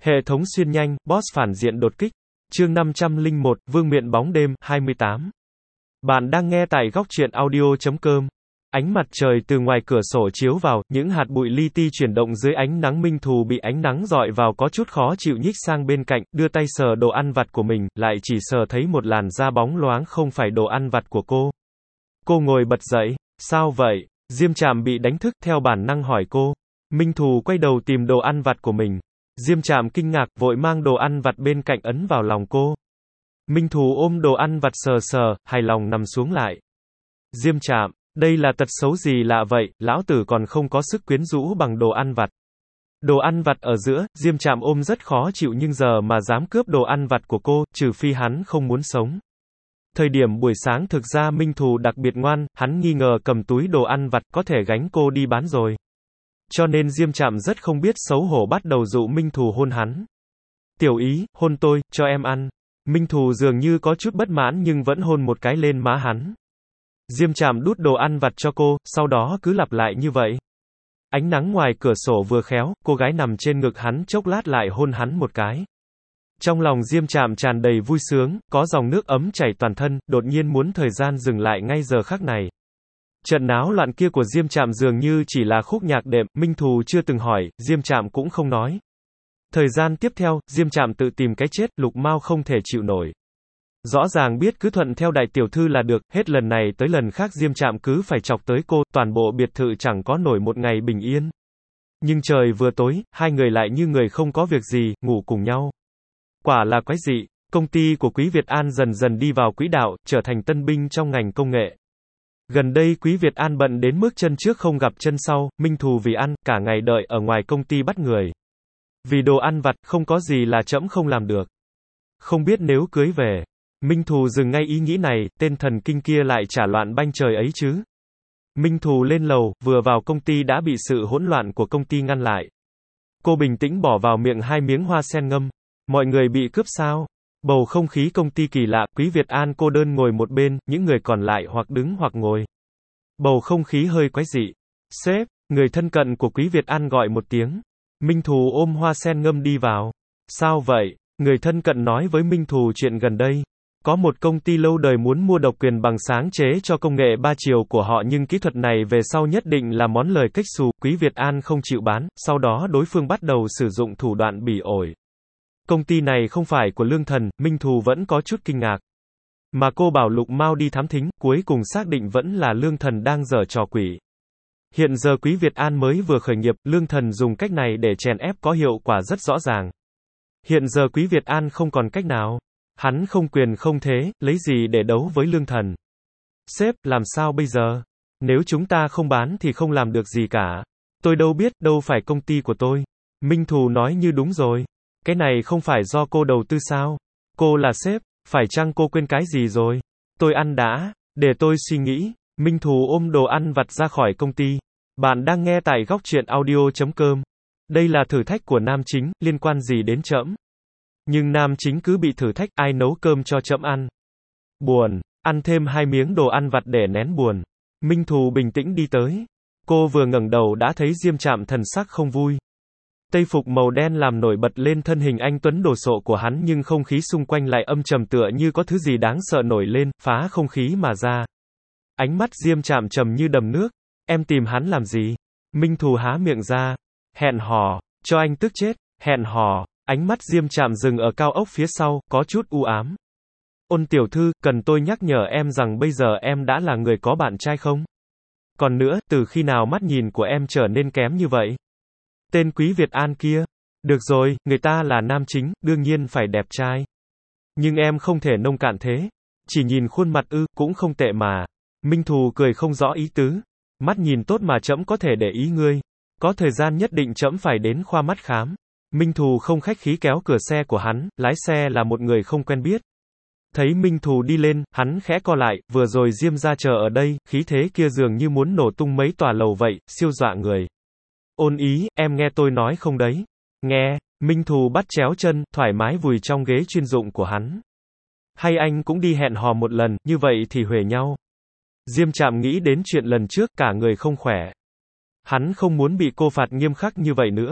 Hệ thống xuyên nhanh, boss phản diện đột kích. Chương 501, Vương miện bóng đêm, 28. Bạn đang nghe tại góc truyện audio.com. Ánh mặt trời từ ngoài cửa sổ chiếu vào, những hạt bụi li ti chuyển động dưới ánh nắng. Minh Thù bị ánh nắng rọi vào có chút khó chịu, nhích sang bên cạnh, đưa tay sờ đồ ăn vặt của mình, lại chỉ sờ thấy một làn da bóng loáng không phải đồ ăn vặt của cô. Cô ngồi bật dậy. Sao vậy? Diêm Trạm bị đánh thức, theo bản năng hỏi cô. Minh Thù quay đầu tìm đồ ăn vặt của mình. Diêm Trạm kinh ngạc, vội mang đồ ăn vặt bên cạnh ấn vào lòng cô. Minh Thù ôm đồ ăn vặt sờ sờ, hài lòng nằm xuống lại. Diêm Trạm, đây là tật xấu gì lạ vậy, lão tử còn không có sức quyến rũ bằng đồ ăn vặt. Đồ ăn vặt ở giữa, Diêm Trạm ôm rất khó chịu, nhưng giờ mà dám cướp đồ ăn vặt của cô, trừ phi hắn không muốn sống. Thời điểm buổi sáng thực ra Minh Thù đặc biệt ngoan, hắn nghi ngờ cầm túi đồ ăn vặt có thể gánh cô đi bán rồi. Cho nên Diêm Trạm rất không biết xấu hổ, bắt đầu dụ Minh Thù hôn hắn. Tiểu Ý, hôn tôi, cho em ăn. Minh Thù dường như có chút bất mãn nhưng vẫn hôn một cái lên má hắn. Diêm Trạm đút đồ ăn vặt cho cô, sau đó cứ lặp lại như vậy. Ánh nắng ngoài cửa sổ vừa khéo, cô gái nằm trên ngực hắn chốc lát lại hôn hắn một cái. Trong lòng Diêm Trạm tràn đầy vui sướng, có dòng nước ấm chảy toàn thân, đột nhiên muốn thời gian dừng lại ngay giờ khắc này. Trận náo loạn kia của Diêm Trạm dường như chỉ là khúc nhạc đệm, Minh Thù chưa từng hỏi, Diêm Trạm cũng không nói. Thời gian tiếp theo, Diêm Trạm tự tìm cái chết, Lục Mao không thể chịu nổi. Rõ ràng biết cứ thuận theo đại tiểu thư là được, hết lần này tới lần khác Diêm Trạm cứ phải chọc tới cô, toàn bộ biệt thự chẳng có nổi một ngày bình yên. Nhưng trời vừa tối, hai người lại như người không có việc gì, ngủ cùng nhau. Quả là quái dị, công ty của Quý Việt An dần dần đi vào quỹ đạo, trở thành tân binh trong ngành công nghệ. Gần đây Quý Việt An bận đến mức chân trước không gặp chân sau, Minh Thù vì ăn, cả ngày đợi ở ngoài công ty bắt người. Vì đồ ăn vặt, không có gì là trẫm không làm được. Không biết nếu cưới về, Minh Thù dừng ngay ý nghĩ này, tên thần kinh kia lại trả loạn banh trời ấy chứ. Minh Thù lên lầu, vừa vào công ty đã bị sự hỗn loạn của công ty ngăn lại. Cô bình tĩnh bỏ vào miệng 2 miếng hoa sen ngâm. Mọi người bị cướp sao? Bầu không khí công ty kỳ lạ, Quý Việt An cô đơn ngồi một bên, những người còn lại hoặc đứng hoặc ngồi. Bầu không khí hơi quái dị. Sếp, người thân cận của Quý Việt An gọi một tiếng. Minh Thù ôm hoa sen ngâm đi vào. Sao vậy? Người thân cận nói với Minh Thù chuyện gần đây. Có một công ty lâu đời muốn mua độc quyền bằng sáng chế cho công nghệ 3 chiều của họ, nhưng kỹ thuật này về sau nhất định là món lời kếch xù. Quý Việt An không chịu bán, sau đó đối phương bắt đầu sử dụng thủ đoạn bỉ ổi. Công ty này không phải của Lương Thần, Minh Thù vẫn có chút kinh ngạc. Mà cô bảo Lục Mao đi thám thính, cuối cùng xác định vẫn là Lương Thần đang giở trò quỷ. Hiện giờ Quý Việt An mới vừa khởi nghiệp, Lương Thần dùng cách này để chèn ép có hiệu quả rất rõ ràng. Hiện giờ Quý Việt An không còn cách nào. Hắn không quyền không thế, lấy gì để đấu với Lương Thần. Sếp, làm sao bây giờ? Nếu chúng ta không bán thì không làm được gì cả. Tôi đâu biết, đâu phải công ty của tôi. Minh Thù nói như đúng rồi. Cái này không phải do cô đầu tư sao? Cô là sếp, phải chăng cô quên cái gì rồi? Tôi ăn đã, để tôi suy nghĩ. Minh Thù ôm đồ ăn vặt ra khỏi công ty. Bạn đang nghe tại góc truyện audio.com. Đây là thử thách của nam chính, liên quan gì đến trẫm? Nhưng nam chính cứ bị thử thách, ai nấu cơm cho trẫm ăn? Buồn, ăn thêm 2 miếng đồ ăn vặt để nén buồn. Minh Thù bình tĩnh đi tới. Cô vừa ngẩng đầu đã thấy Diêm Trạm thần sắc không vui. Tây phục màu đen làm nổi bật lên thân hình anh tuấn đồ sộ của hắn, nhưng không khí xung quanh lại âm trầm, tựa như có thứ gì đáng sợ nổi lên, phá không khí mà ra. Ánh mắt Diêm Trạm trầm như đầm nước. Em tìm hắn làm gì? Minh Thù há miệng ra. Hẹn hò, cho anh tức chết. Hẹn hò. Ánh mắt Diêm Trạm dừng ở cao ốc phía sau, có chút u ám. Ôn tiểu thư, cần tôi nhắc nhở em rằng bây giờ em đã là người có bạn trai không? Còn nữa, từ khi nào mắt nhìn của em trở nên kém như vậy? Tên Quý Việt An kia. Được rồi, người ta là nam chính, đương nhiên phải đẹp trai. Nhưng em không thể nông cạn thế. Chỉ nhìn khuôn mặt cũng không tệ mà. Minh Thù cười không rõ ý tứ. Mắt nhìn tốt mà trẫm có thể để ý ngươi. Có thời gian nhất định trẫm phải đến khoa mắt khám. Minh Thù không khách khí kéo cửa xe của hắn, lái xe là một người không quen biết. Thấy Minh Thù đi lên, hắn khẽ co lại, vừa rồi Diêm ra chờ ở đây, khí thế kia dường như muốn nổ tung mấy tòa lầu vậy, siêu dọa người. Ôn Ý, em nghe tôi nói không đấy? Nghe, Minh Thù bắt chéo chân, thoải mái vùi trong ghế chuyên dụng của hắn. Hay anh cũng đi hẹn hò một lần, như vậy thì huề nhau. Diêm Trạm nghĩ đến chuyện lần trước, cả người không khỏe. Hắn không muốn bị cô phạt nghiêm khắc như vậy nữa.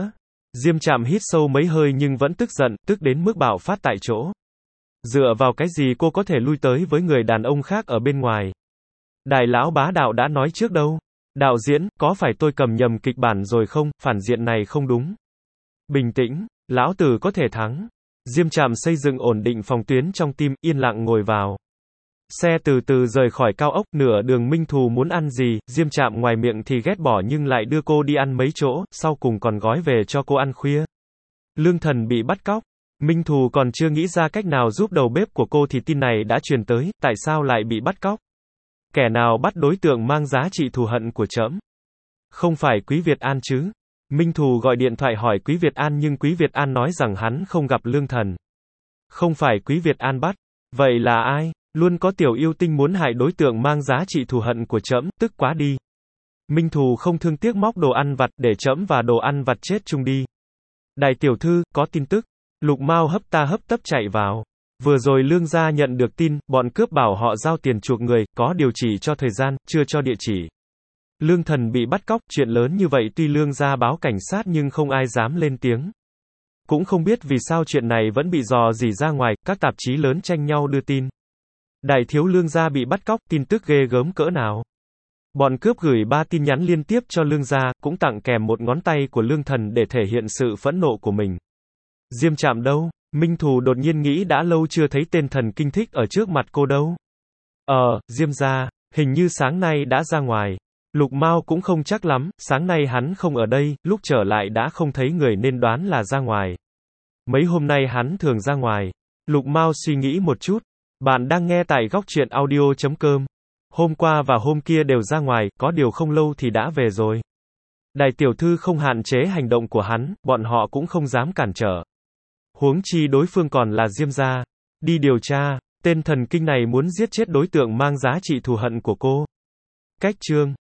Diêm Trạm hít sâu mấy hơi nhưng vẫn tức giận, tức đến mức bạo phát tại chỗ. Dựa vào cái gì cô có thể lui tới với người đàn ông khác ở bên ngoài? Đại lão bá đạo đã nói trước đâu. Đạo diễn, có phải tôi cầm nhầm kịch bản rồi không? Phản diện này không đúng. Bình tĩnh, lão tử có thể thắng. Diêm Trạm xây dựng ổn định phòng tuyến trong tim, yên lặng ngồi vào. Xe từ từ rời khỏi cao ốc, nửa đường Minh Thù muốn ăn gì, Diêm Trạm ngoài miệng thì ghét bỏ nhưng lại đưa cô đi ăn mấy chỗ, sau cùng còn gói về cho cô ăn khuya. Lương Thần bị bắt cóc. Minh Thù còn chưa nghĩ ra cách nào giúp đầu bếp của cô thì tin này đã truyền tới, tại sao lại bị bắt cóc? Kẻ nào bắt đối tượng mang giá trị thù hận của trẫm? Không phải Quý Việt An chứ? Minh Thù gọi điện thoại hỏi Quý Việt An nhưng Quý Việt An nói rằng hắn không gặp Lương Thần. Không phải Quý Việt An bắt. Vậy là ai? Luôn có tiểu yêu tinh muốn hại đối tượng mang giá trị thù hận của trẫm, tức quá đi. Minh Thù không thương tiếc móc đồ ăn vặt để trẫm và đồ ăn vặt chết chung đi. Đại tiểu thư, có tin tức. Lục Mao hấp ta hấp tấp chạy vào. Vừa rồi Lương gia nhận được tin, bọn cướp bảo họ giao tiền chuộc người, có điều chỉ cho thời gian, chưa cho địa chỉ. Lương Thần bị bắt cóc, chuyện lớn như vậy tuy Lương gia báo cảnh sát nhưng không ai dám lên tiếng. Cũng không biết vì sao chuyện này vẫn bị dò dỉ ra ngoài, các tạp chí lớn tranh nhau đưa tin. Đại thiếu Lương gia bị bắt cóc, tin tức ghê gớm cỡ nào. Bọn cướp gửi 3 tin nhắn liên tiếp cho Lương gia, cũng tặng kèm một ngón tay của Lương Thần để thể hiện sự phẫn nộ của mình. Diêm Trạm đâu? Minh Thù đột nhiên nghĩ đã lâu chưa thấy tên thần kinh thích ở trước mặt cô đâu. Diêm gia, hình như sáng nay đã ra ngoài. Lục Mao cũng không chắc lắm, sáng nay hắn không ở đây, lúc trở lại đã không thấy người nên đoán là ra ngoài. Mấy hôm nay hắn thường ra ngoài. Lục Mao suy nghĩ một chút. Bạn đang nghe tại góc truyện audio.com. Hôm qua và hôm kia đều ra ngoài, có điều không lâu thì đã về rồi. Đại tiểu thư không hạn chế hành động của hắn, bọn họ cũng không dám cản trở. Huống chi đối phương còn là Diêm gia. Đi điều tra, tên thần kinh này muốn giết chết đối tượng mang giá trị thù hận của cô. Cách chương